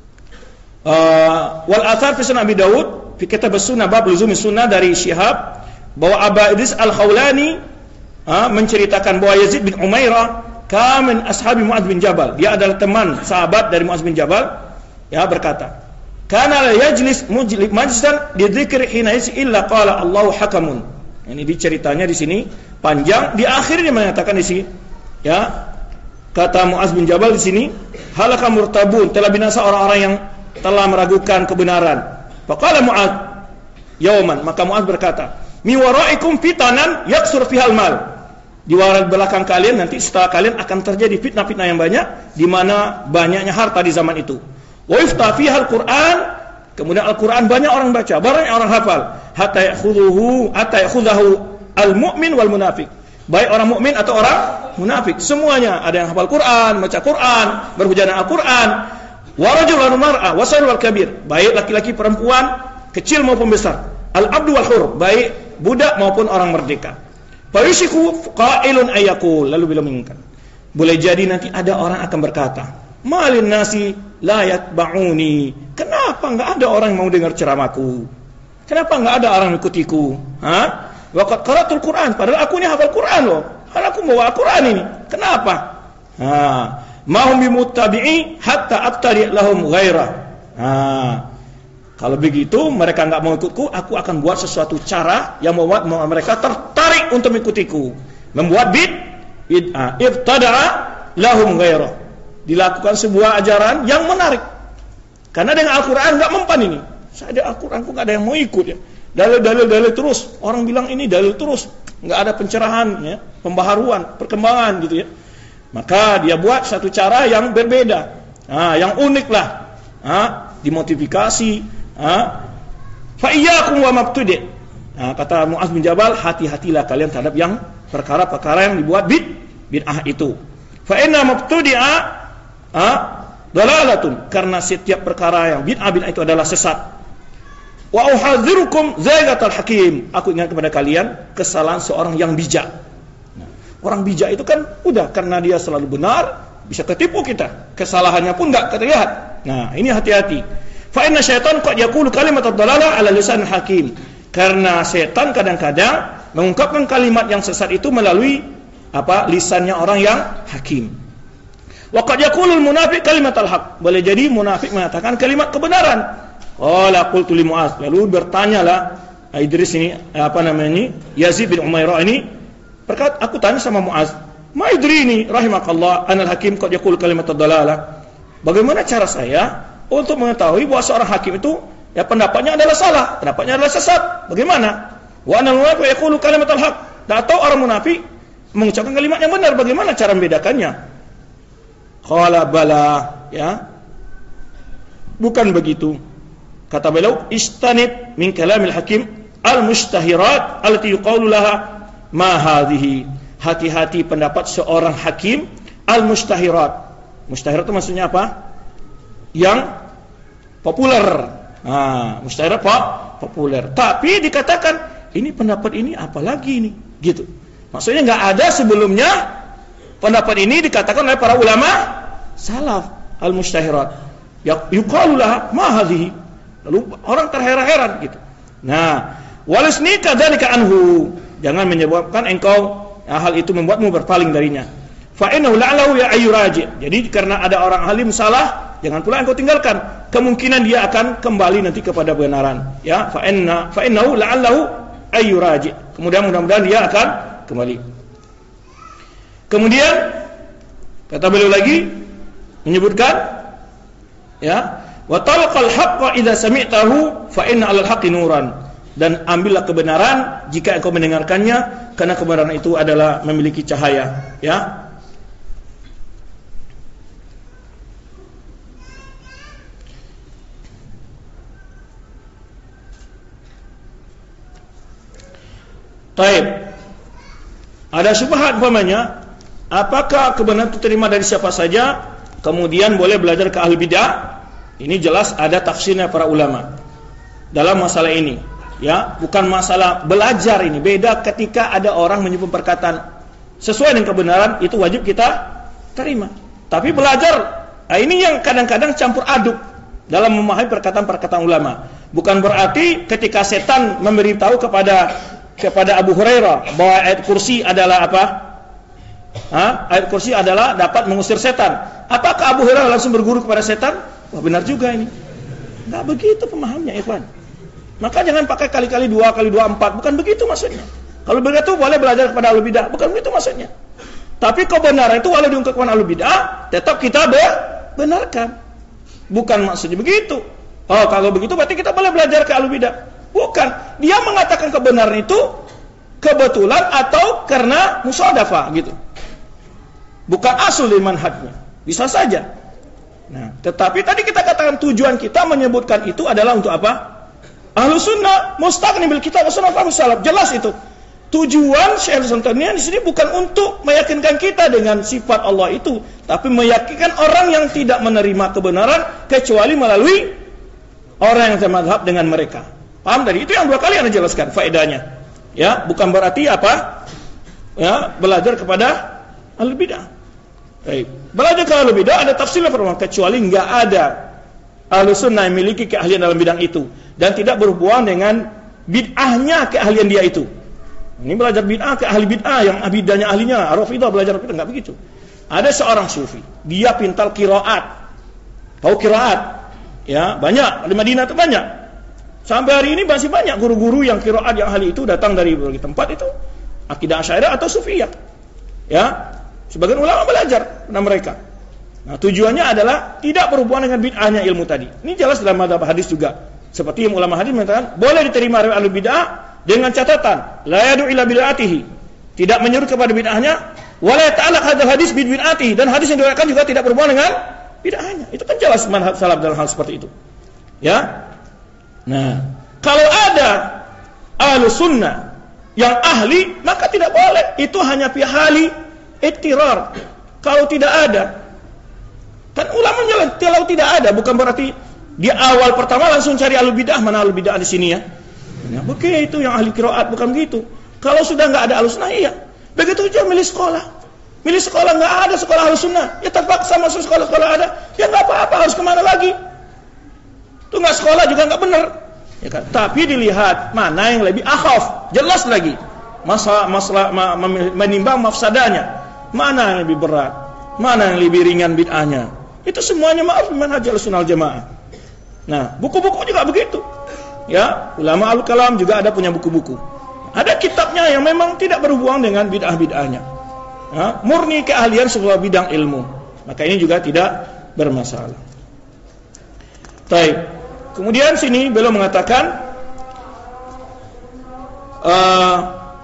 Uh, wal athar fi sunan Abi Dawud fi kitab as-sunnah bab luzumi sunnah dari Syihab, bahwa Aba Idris al-Khawlani Ha, menceritakan bahwa Yazid bin Umairah kamin ashabi Muaz bin Jabal, dia adalah teman sahabat dari Muaz bin Jabal, ya, berkata, kana la yajlis mujlib majlisan li dzikri hina illa qala Allahu hakamun. Ini diceritanya di sini panjang, di akhir dia mengatakan di sini, ya, kata Muaz bin Jabal di sini, halaka murtabun, telah binasa orang-orang yang telah meragukan kebenaran. Faqala Muaz yauman, maka Muaz berkata, mi waraikum fitanan yaksur fihal mal, di belakang kalian nanti setelah kalian akan terjadi fitnah-fitnah yang banyak, di mana banyaknya harta di zaman itu. Wa ifta fihal Qur'an, kemudian Al-Qur'an banyak orang baca, banyak orang hafal, hatta ya'khudhuhu hatta ya'khudhahu al-mu'min wal munafiq, baik orang mukmin atau orang munafik, semuanya ada yang hafal Qur'an, baca Qur'an, berhujana Al-Qur'an. Wa rajulun mar'a wa sayyid wal kabir, baik laki-laki perempuan, kecil maupun besar, al-abdu wal hur, baik budak maupun orang merdeka. Fayushiku qailun ayaqul, lalu bila menginginkan, boleh jadi nanti ada orang akan berkata, malin nasi la yatba'uni, kenapa enggak ada orang yang mau dengar ceramahku, kenapa enggak ada orang mengikutiku, ha? Waqad qara'tul Qur'an, padahal aku ini hafal Qur'an loh, padahal aku bawa Qur'an ini, kenapa? Ha, mahum bimuttabi'i hatta abtari lahum ghairah. Ha, kalau begitu mereka enggak mau ikutku, aku akan buat sesuatu cara yang membuat mereka tertarik untuk mengikutiku. Membuat bid bid'ah, ibtada'a lahum ghairah. Dilakukan sebuah ajaran yang menarik. Karena dengan Al-Qur'an enggak mempan ini. Saya ada Al-Qur'an kok enggak ada yang mau ikut ya. Dalil-dalil-dalil terus, orang bilang ini dalil terus, enggak ada pencerahan ya, pembaharuan, perkembangan gitu ya. Maka dia buat satu cara yang berbeda. Nah, yang unik lah. Nah, dimodifikasi. Fa iyyakum wa mabtudi'. Nah, kata Muaz bin Jabal, hati-hatilah kalian terhadap yang perkara-perkara yang dibuat bid bid'ah itu. Fa inna mabtudi'a dalalatun, karena setiap perkara yang bid'ah bid'ah itu adalah sesat. Wa uhadzirukum zaigatal hakim, aku ingat kepada kalian kesalahan seorang yang bijak. Nah, orang bijak itu kan udah, karena dia selalu benar, bisa ketipu kita. Kesalahannya pun enggak terlihat. Nah, ini hati-hati. Fa inna syaitan qad yaqulu kalimat ad-dalalah ala lisan hakim, karena setan kadang-kadang mengungkapkan kalimat yang sesat itu melalui apa? Lisannya orang yang hakim. Wa qad yaqulul munafiq kalimatal haq, boleh jadi munafik mengatakan kalimat kebenaran. Qala qultu li Muaz, lalu bertanyalah Idris ini, apa namanya ini, Yazid bin Umairah ini berkata, aku tanya sama Muaz, ma idrini rahimakallah anal hakim qad yaqul kalimat ad-dalalah, bagaimana cara saya untuk mengetahui bahwa seorang hakim itu ya pendapatnya adalah salah, pendapatnya adalah sesat? Bagaimana? Wa anal munafiq yaqulu kalimatal haq, atau orang munafik mengucapkan kalimat yang benar, bagaimana cara membedakannya? Qala bala, ya, bukan begitu. Kata beliau, istanib min kalamil hakim al-mustahirat allati yuqalu laha ma hadhihi. Hati-hati pendapat seorang hakim al-mustahirat. Mustahirat itu maksudnya apa? Yang populer. Nah, mustahirat apa? Populer. Tapi dikatakan ini pendapat ini apalagi ini, gitu. Maksudnya enggak ada sebelumnya pendapat ini dikatakan oleh para ulama salaf al-mustahirat. Yuqalu laha ma hadhihi. Lalu orang terheran-heran gitu. Nah, walisni kadzalika anhu. Jangan menyebabkan engkau ya, hal itu membuatmu berpaling darinya. Fa innahu la'allahu ya ayyuraji. Jadi karena ada orang alim salah, jangan pula engkau tinggalkan. Kemungkinan dia akan kembali nanti kepada kebenaran. Ya, fa inna fa innahu la'allahu ayyuraji. Kemudian mudah-mudahan dia akan kembali. Kemudian kata beliau lagi menyebutkan ya, wa talaqal haqqa idza sami'tahu fa inna 'alal haqqi nuran. Dan ambillah kebenaran jika engkau mendengarkannya, karena kebenaran itu adalah memiliki cahaya, ya. Taib. Ada syubhat umpamanya, apakah kebenaran itu terima dari siapa saja, kemudian boleh belajar ke ahli bid'ah? Ini jelas ada tafsirnya para ulama dalam masalah ini, ya. Bukan masalah belajar ini, beda ketika ada orang menyebut perkataan sesuai dengan kebenaran, itu wajib kita terima. Tapi belajar, nah ini yang kadang-kadang campur aduk dalam memahami perkataan-perkataan ulama. Bukan berarti ketika setan memberitahu kepada kepada Abu Hurairah bahwa ayat kursi adalah apa? Ha? Ayat kursi adalah dapat mengusir setan. Apakah Abu Hurairah langsung berguru kepada setan? Wah, benar juga ini. Enggak begitu pemahamnya, ikhwan. Maka jangan pakai kali-kali dua, kali dua, empat. Bukan begitu maksudnya. Kalau begitu boleh belajar kepada ahli bid'ah. Bukan begitu maksudnya. Tapi kebenaran itu walau diungkapkan ahli bid'ah, tetap kita benarkan. Bukan maksudnya begitu. Oh, kalau begitu berarti kita boleh belajar ke ahli bid'ah. Bukan, dia mengatakan kebenaran itu kebetulan atau karena musodafah gitu. Bukan asal dari manhajnya. Bisa saja. Nah, tetapi tadi kita katakan tujuan kita menyebutkan itu adalah untuk apa? Ahlus sunnah mustaqni bil kitab wa sunnah fahmi salaf. Jelas itu. Tujuan Syekh Al-Santani di sini bukan untuk meyakinkan kita dengan sifat Allah itu, tapi meyakinkan orang yang tidak menerima kebenaran kecuali melalui orang yang semadzhab dengan mereka. Paham tadi? Itu yang dua kali Anda jelaskan faedahnya. Ya, bukan berarti apa? Ya, belajar kepada ahli bid'ah. Baik. Belajar ke ahli bid'ah ada tafsirnya firman, kecuali enggak ada ahli sunnah yang memiliki keahlian dalam bidang itu dan tidak berhubungan dengan bid'ahnya keahlian dia itu. Ini belajar bid'ah ke ahli bid'ah yang bid'ahnya ahlinya, Rafidhah belajar bid'ah, enggak begitu. Ada seorang sufi, dia pintar qiraat. Tahu qiraat? Ya, banyak di Madinah itu banyak. Sampai hari ini masih banyak guru-guru yang qiraat yang ahli itu datang dari berbagai tempat itu, akidah Asy'ariyah atau Sufiyah. Ya, sebagian ulama belajar pada mereka. Nah, tujuannya adalah tidak berhubungan dengan bid'ahnya ilmu tadi. Ini jelas dalam mazhab hadis juga. Seperti yang ulama hadis mengatakan, boleh diterima oleh ahli bid'ah dengan catatan la yad'u ila bid'atihi, tidak menyuruh kepada bid'ahnya, wala ta'allaq hadzal hadis bid bid'atihi, dan hadis yang diriwayatkan juga tidak berhubungan dengan bid'ahnya. Itu kan jelas manhaj salaf dalam hal seperti itu. Ya. Nah, kalau ada ahlu sunnah yang ahli, maka tidak boleh. Itu hanya fi hali ittirar. Kalau tidak ada, kan ulama jalan. Kalau tidak ada, bukan berarti di awal pertama langsung cari ahlu bid'ah. Mana ahlu bid'ah di sini ya? Ya, begitu yang ahli qiraat, bukan begitu. Kalau sudah nggak ada ahlu sunnah, iya. Begitu aja milih sekolah. Milih sekolah nggak ada sekolah ahlu sunnah, ya terpaksa masuk sekolah-sekolah ada. Ya nggak apa-apa, harus kemana lagi? Itu nggak sekolah juga nggak benar, ya kan? Tapi dilihat mana yang lebih akhaf, jelas lagi masalah masalah ma, menimbang mafsadanya, mana yang lebih berat, mana yang lebih ringan bid'ahnya. Itu semuanya maaf manhaj Ahlussunnah wal Jamaah. Nah, buku-buku juga begitu. Ya, ulama al-kalam juga ada punya buku-buku. Ada kitabnya yang memang tidak berhubungan dengan bid'ah-bid'ahnya. Ya, murni keahlian sebuah bidang ilmu. Maka ini juga tidak bermasalah. Baik. Kemudian sini beliau mengatakan uh,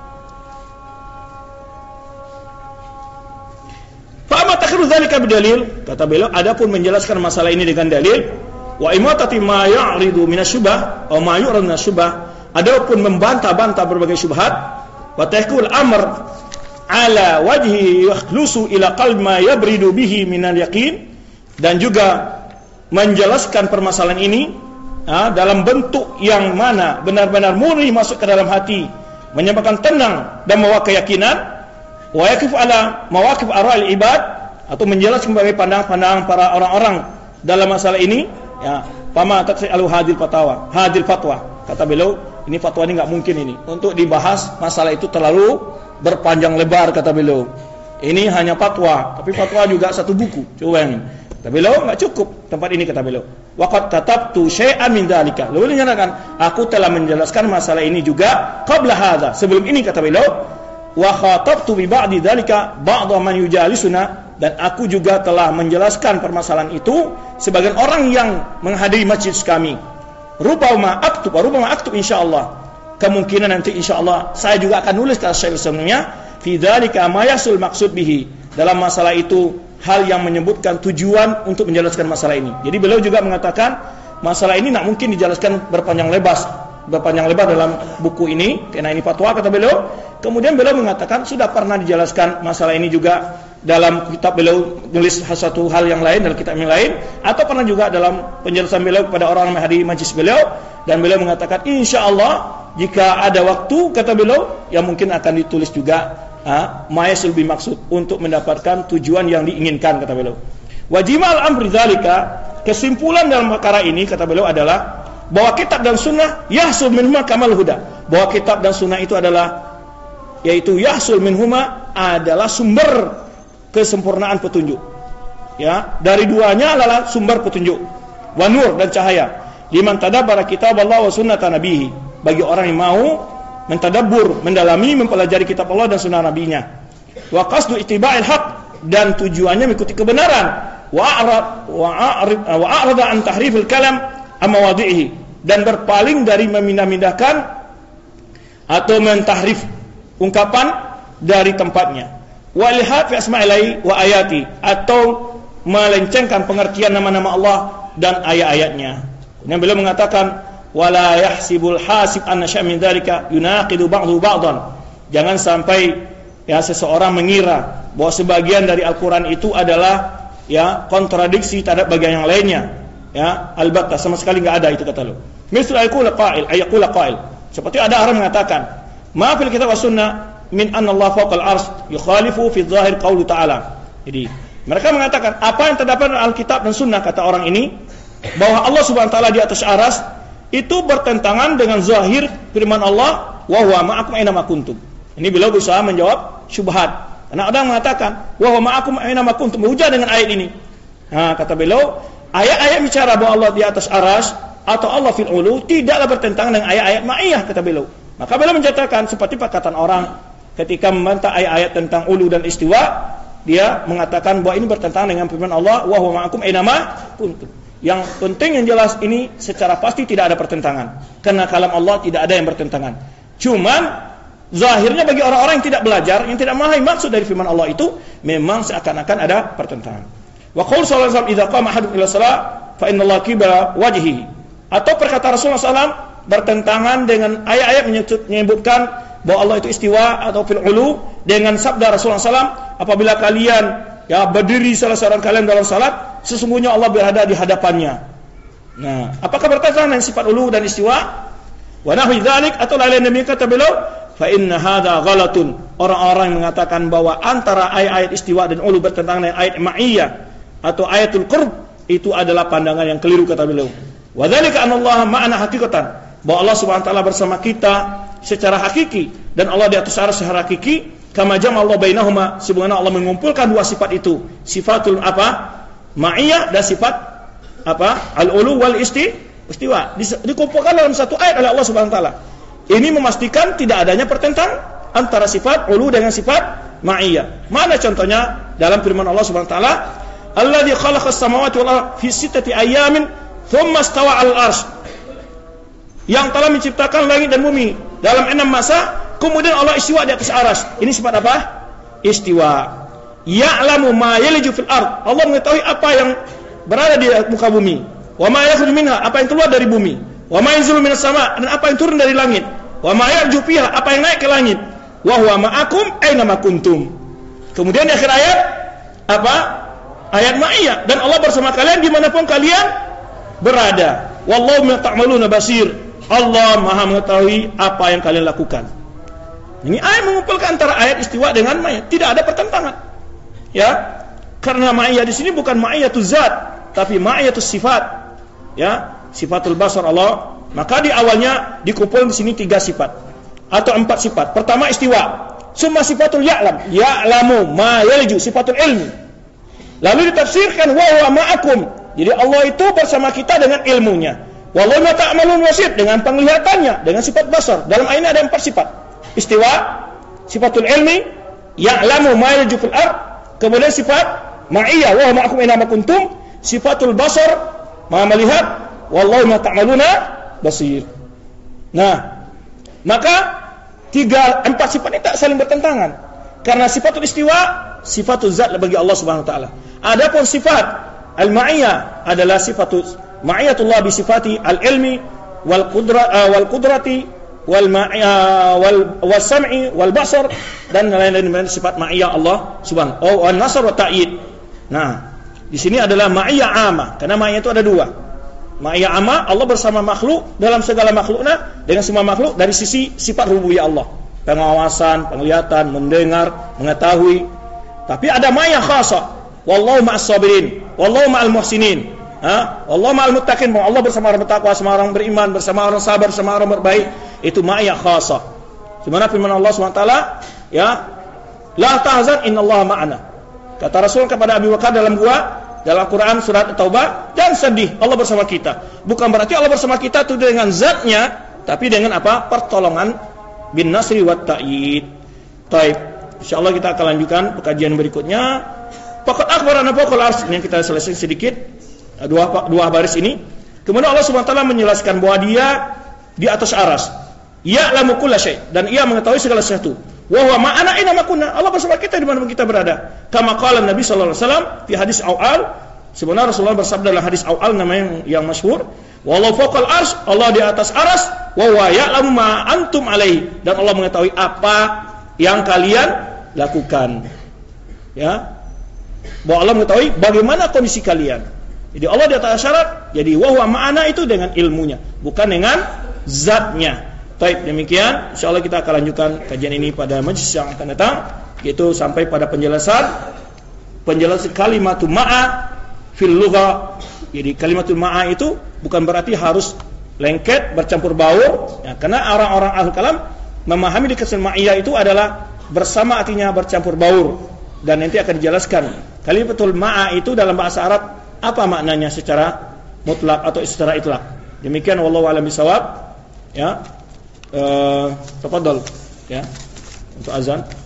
fa'ama takhiru dzalika bidalil, kata beliau, adapun menjelaskan masalah ini dengan dalil, wa imatati ma ya'ridu minasyubah atau ma yu'radu minasyubah, adapun membantah-bantah berbagai syubhat, wa tahqiqul amr ala wajhi yakhlusu ila qalbi ma yabridu bihi minal yaqin, dan juga menjelaskan permasalahan ini Ha, dalam bentuk yang mana benar-benar murni masuk ke dalam hati, menyebabkan tenang dan membawa keyakinan, wa yakif ala mawaqif ara'il ibad, atau menjelaskan sebagai pandangan-pandangan para orang-orang dalam masalah ini, ya, pama taksi alu hadil fatwa hadil fatwa, kata beliau, ini fatwa ini nggak mungkin ini untuk dibahas masalah itu terlalu berpanjang lebar, kata beliau. Ini hanya fatwa, tapi fatwa juga satu buku. Coba ini. Kata beliau nggak cukup tempat ini, kata beliau. Waqad katabtu syai'an min dzalika. Lalu menyatakan, aku telah menjelaskan masalah ini juga qabla hadza. Sebelum ini, kata beliau, wa khatabtu bi ba'di dzalika ba'd man yujalisuna, dan aku juga telah menjelaskan permasalahan itu sebagian orang yang menghadiri masjid kami. Rubama aktub, rubama aktub insyaallah. Kemungkinan nanti insyaallah saya juga akan nulis kata Syekh sebenarnya fi dzalika ma yasul maqsud bihi. Dalam masalah itu hal yang menyebutkan tujuan untuk menjelaskan masalah ini. Jadi beliau juga mengatakan masalah ini tak mungkin dijelaskan berpanjang lebar, berpanjang lebar dalam buku ini karena ini fatwa, kata beliau. Kemudian beliau mengatakan sudah pernah dijelaskan masalah ini juga dalam kitab beliau nulis satu hal yang lain dalam kitab yang lain, atau pernah juga dalam penjelasan beliau kepada orang yang menghadiri majlis beliau, dan beliau mengatakan insyaallah jika ada waktu, kata beliau, yang mungkin akan ditulis juga mayasul bi maksud untuk mendapatkan tujuan yang diinginkan, kata beliau. Wajimal amri dzalika, kesimpulan dalam perkara ini, kata beliau, adalah bahwa kitab dan sunnah yahsul minhuma kamal huda, bahwa kitab dan sunnah itu adalah yaitu yahsul minhuma adalah sumber kesempurnaan petunjuk. Ya, dari duanya adalah sumber petunjuk. Wa nur, dan cahaya. Liman tadabbara kitab Allah wa sunnata nabihi, bagi orang yang mau mentadabbur, mendalami, mempelajari kitab Allah dan sunnah nabinya. Wa qasdu ittiba'il haq, dan tujuannya mengikuti kebenaran. Wa a'rad wa a'rid wa a'rada an tahrifil kalam am mawadhihi, dan berpaling dari memindah-mindahkan atau mentahrif ungkapan dari tempatnya. Wa lihat fi asma'illahi wa ayati, atau melencengkan pengertian nama-nama Allah dan ayat-ayatnya. Kemudian beliau mengatakan wala yahsibul hasib anna syai'an min dzalika yunaqidu ba'dahu ba'dan. Jangan sampai ya seseorang mengira bahwa sebagian dari Al-Qur'an itu adalah ya kontradiksi terhadap bagian yang lainnya. Ya, albatta sama sekali enggak ada itu, kata lu. Misal ayqul qa'il, ayqul qa'il. Seperti ada orang mengatakan, ma fil kitab was sunnah min anna Allah fawqal arsy yukhalifu fi dhahir qaulu ta'ala. Jadi mereka mengatakan apa yang terdapat dalam Alkitab dan Sunnah, kata orang ini, bahwa Allah Subhanahu wa taala di atas arsy itu bertentangan dengan zahir firman Allah, wa huwa ma'akum aina ma kuntum. Ini beliau berusaha menjawab syubhat. Karena ada yang mengatakan wa huwa ma'akum aina ma kuntum, berhujah dengan ayat ini. Nah, kata beliau, ayat-ayat bicara bahwa Allah di atas arsy atau Allah fil ulu tidaklah bertentangan dengan ayat-ayat ma'iyah, kata beliau. Maka beliau menyatakan seperti perkataan orang ketika membantah ayat-ayat tentang ulu dan istiwa, dia mengatakan bahwa ini bertentangan dengan firman Allah, wa huwa ma'akum aina ma kuntum. Yang penting yang jelas ini secara pasti tidak ada pertentangan, karena kalam Allah tidak ada yang bertentangan. Cuman zahirnya bagi orang-orang yang tidak belajar, yang tidak memahami maksud dari firman Allah itu, memang seakan-akan ada pertentangan. Wa qaul sallallahu alaihi wasallam idza qama ahadukum ila shalah fa innallaha qibla wajhihi, atau perkataan Rasulullah sallallahu alaihi wasallam bertentangan dengan ayat-ayat menyebutkan bahwa Allah itu istiwa atau fil ulu, dengan sabda Rasulullah sallallahu alaihi wasallam, apabila kalian ya berdiri salah seorang kalian dalam salat, sesungguhnya Allah berada di hadapannya. Nah, apakah bertentangan dengan sifat ulu dan istiwa? Wa nahwi dzalik, atau lain demi kata beliau, fa inna hadza ghalatun. Orang-orang yang mengatakan bahwa antara ayat-ayat istiwa dan ulu bertentangan dengan ayat ma'iyah atau ayatul qurb, itu adalah pandangan yang keliru, kata beliau. Wa dzalika anallaha ma'ana haqiqatan, bahwa Allah Subhanahu wa taala bersama kita secara hakiki, dan Allah di atas arsy secara hakiki, kama jama Allah bainahuma, sebagaimana Allah mengumpulkan dua sifat itu, sifatul apa? Ma'iyah dan sifat apa? Al-ulu wal isti istiwa, dikumpulkan dalam satu ayat oleh Allah Subhanahu wa taala. Ini memastikan tidak adanya pertentangan antara sifat ulu dengan sifat ma'iyah. Mana contohnya? Dalam firman Allah Subhanahu wa taala, alladzi khalaqas samawati wal arda fi sittati ayamin tsumma istawa 'alal arsy, yang telah menciptakan langit dan bumi dalam enam masa, kemudian Allah istiwa di atas arsy. Ini sifat apa? Istiwa. Ya'lamu ma yaliju fil ard, Allah mengetahui apa yang berada di muka bumi. Wa ma yakhruju minha, apa yang keluar dari bumi. Wa ma yanzilu minas sama, dan apa yang turun dari langit. Wa ma yarju fiha, apa yang naik ke langit. Wa huwa ma'akum aina ma kuntum. Kemudian di akhir ayat apa? Ayat ma'iyah, dan Allah bersama kalian dimanapun kalian berada. Wallahu bima ta'maluna basir, Allah Maha mengetahui apa yang kalian lakukan. Ini ayat mengumpulkan antara ayat istiwa dengan ma'iyah, tidak ada pertentangan. Ya, karena ma'iyah di sini bukan ma'iyatul zat, tapi ma'iyatul sifat. Ya, sifatul basar Allah Maka di awalnya dikumpul di sini tiga sifat atau empat sifat. Pertama istiwa, summa sifatul ya'lam, ya'lamu ma yalju, sifatul ilmi. Lalu ditafsirkan wa huwa ma'akum. Jadi Allah itu bersama kita dengan ilmunya. Wallahu ma ta'malun basir, dengan penglihatannya, dengan sifat basar. Dalam ayat ini ada empat sifat. Istiwa, sifatul ilmi, ya'lamu ma yalju fil ard, kemudian sifat ma'iyah wa huwa ma'akum aina ma kuntum, sifatul basar, ma melihat, wallahu ma ta'maluna basir. Nah, maka tiga empat sifat ini tak saling bertentangan. Karena sifatul istiwa sifatul zat bagi Allah Subhanahu wa taala. Adapun sifat al-ma'iyah adalah sifatul ma'iyatullah bi sifati al-ilmi wal qudra uh, wal qudrati wal ma'iyah wal was-sam'i wal basar dan lain-lain sifat ma'iyah Allah Subhanahu oh, wan nasr wa ta'yid. Nah, di sini adalah ma'iyah amah. Karena ma'iyah itu ada dua. Ma'iyah amma, Allah bersama makhluk dalam segala makhluknya dengan semua makhluk dari sisi sifat rububiyah Allah, pengawasan, penglihatan, mendengar, mengetahui. Tapi ada ma'iyah khasa, wallahu ma'as sabirin, wallahu ma'al muhsinin, ha? Wallahu ma'al muttaqin, Allah bersama orang bertakwa, bersama orang beriman, bersama orang sabar, bersama orang berbaik. Itu ma'iyah khasa. Dimana firman Allah subhanahu wa taala, ya, la tahzan innallaha ma'ana. Kata Rasul kepada Abu Bakar dalam gua dalam Quran surat Taubah, jangan sedih, Allah bersama kita. Bukan berarti Allah bersama kita itu dengan zatnya, tapi dengan apa? Pertolongan bin nasri wat ta'yid. Baik, insyaallah kita akan lanjutkan kajian berikutnya. Faqad akhbarana faqal ars, yang kita selesai sedikit dua dua baris ini. Kemudian Allah Subhanahu wa taala menjelaskan bahwa Dia di atas aras. Ya'lamu kulla syai', dan Ia mengetahui segala sesuatu. Wa huwa ma'ana aina ma kunna, Allah bersama kita di mana kita berada. Kama qala Nabi sallallahu alaihi wasallam fi hadis Au'al, sebenarnya Rasulullah bersabda dalam hadis Au'al namanya yang, yang masyhur, wallahu fawqal arsy, Allah di atas aras, wa huwa ya'lamu ma antum alaihi, dan Allah mengetahui apa yang kalian lakukan. Ya. Bahwa Allah mengetahui bagaimana kondisi kalian. Jadi Allah di atas syarat, jadi wa huwa ma'ana itu dengan ilmunya, bukan dengan zatnya. Baik, demikian insyaallah kita akan lanjutkan kajian ini pada majlis yang akan datang, yaitu sampai pada penjelasan penjelasan kalimatul ma'a fil lugha. Jadi kalimatul ma'a itu bukan berarti harus lengket bercampur baur, ya, karena orang-orang ahli kalam memahami dikasih ma'iyah itu adalah bersama, artinya bercampur baur, dan nanti akan dijelaskan kalimatul ma'a itu dalam bahasa Arab apa maknanya secara mutlak atau secara itlaq. Demikian wallahu a'lam bishawab. Ya. Uh, tafadhal ya untuk azan.